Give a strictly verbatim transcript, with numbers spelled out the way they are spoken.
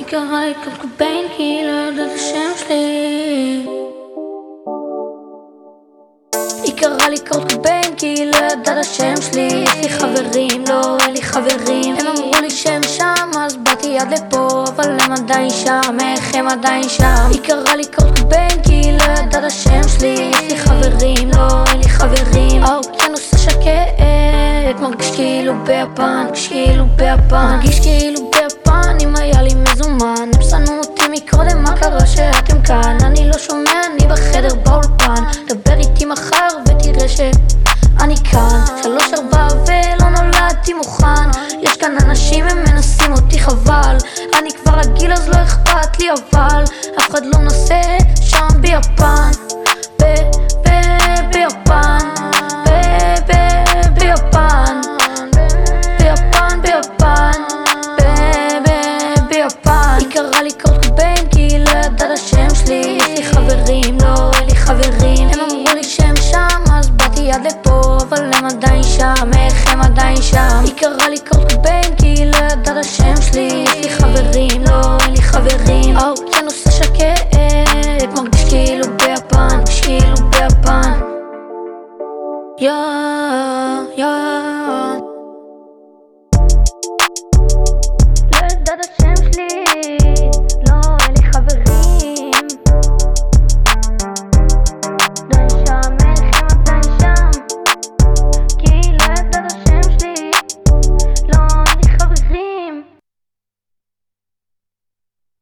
קרא לי קורט קוביין כי לא יודעת את השם שלי. היא קרא לי קורט קוביין כי לא יודעת את השם שלי. יש לי חברים, לא אין לי חברים. הם אמרו לי שהם שם אז באתי עד לפה, אבל הם עדיין שם, איך הם עדיין שם. היא קרא לי קורט קוביין כי לא יודעת את השם שלי. יש לי חברים, לא אין לי חברים. האוקיינוס השקט מרגיש כאילו ביפן, מרגיש כאילו ביפן, מרגיש כאילו ביפן. אם היה לי מזומן הם שנאו אותי מקודם, מה קרה שאתם כאן? אני לא שומע, אני בחדר באולפן. דבר איתי מחר ותראה שאני כאן. שלוש ארבע ולא נולדתי מוכן. יש כאן אנשים הם מנסים אותי חבל. אני כבר רגיל אז לא אכפת לי, אבל אף אחד לא מנסה שם ביפן. ב... ב... ביפן קרא לי קורט קוביין כי לא יודעת את השם שלי. יש לי חברים, לא אין לי חברים. הם אמרו לי שהם שם אז באתי עד לפה, אבל הם עדיין שם, איך הם עדיין שם. היא קרא לי קורט קוביין כי לא יודעת את השם שלי. יש לי חברים, לא אין לי חברים. האוקיינוס השקט מרגיש כאילו ביפן, מרגיש כאילו ביפן.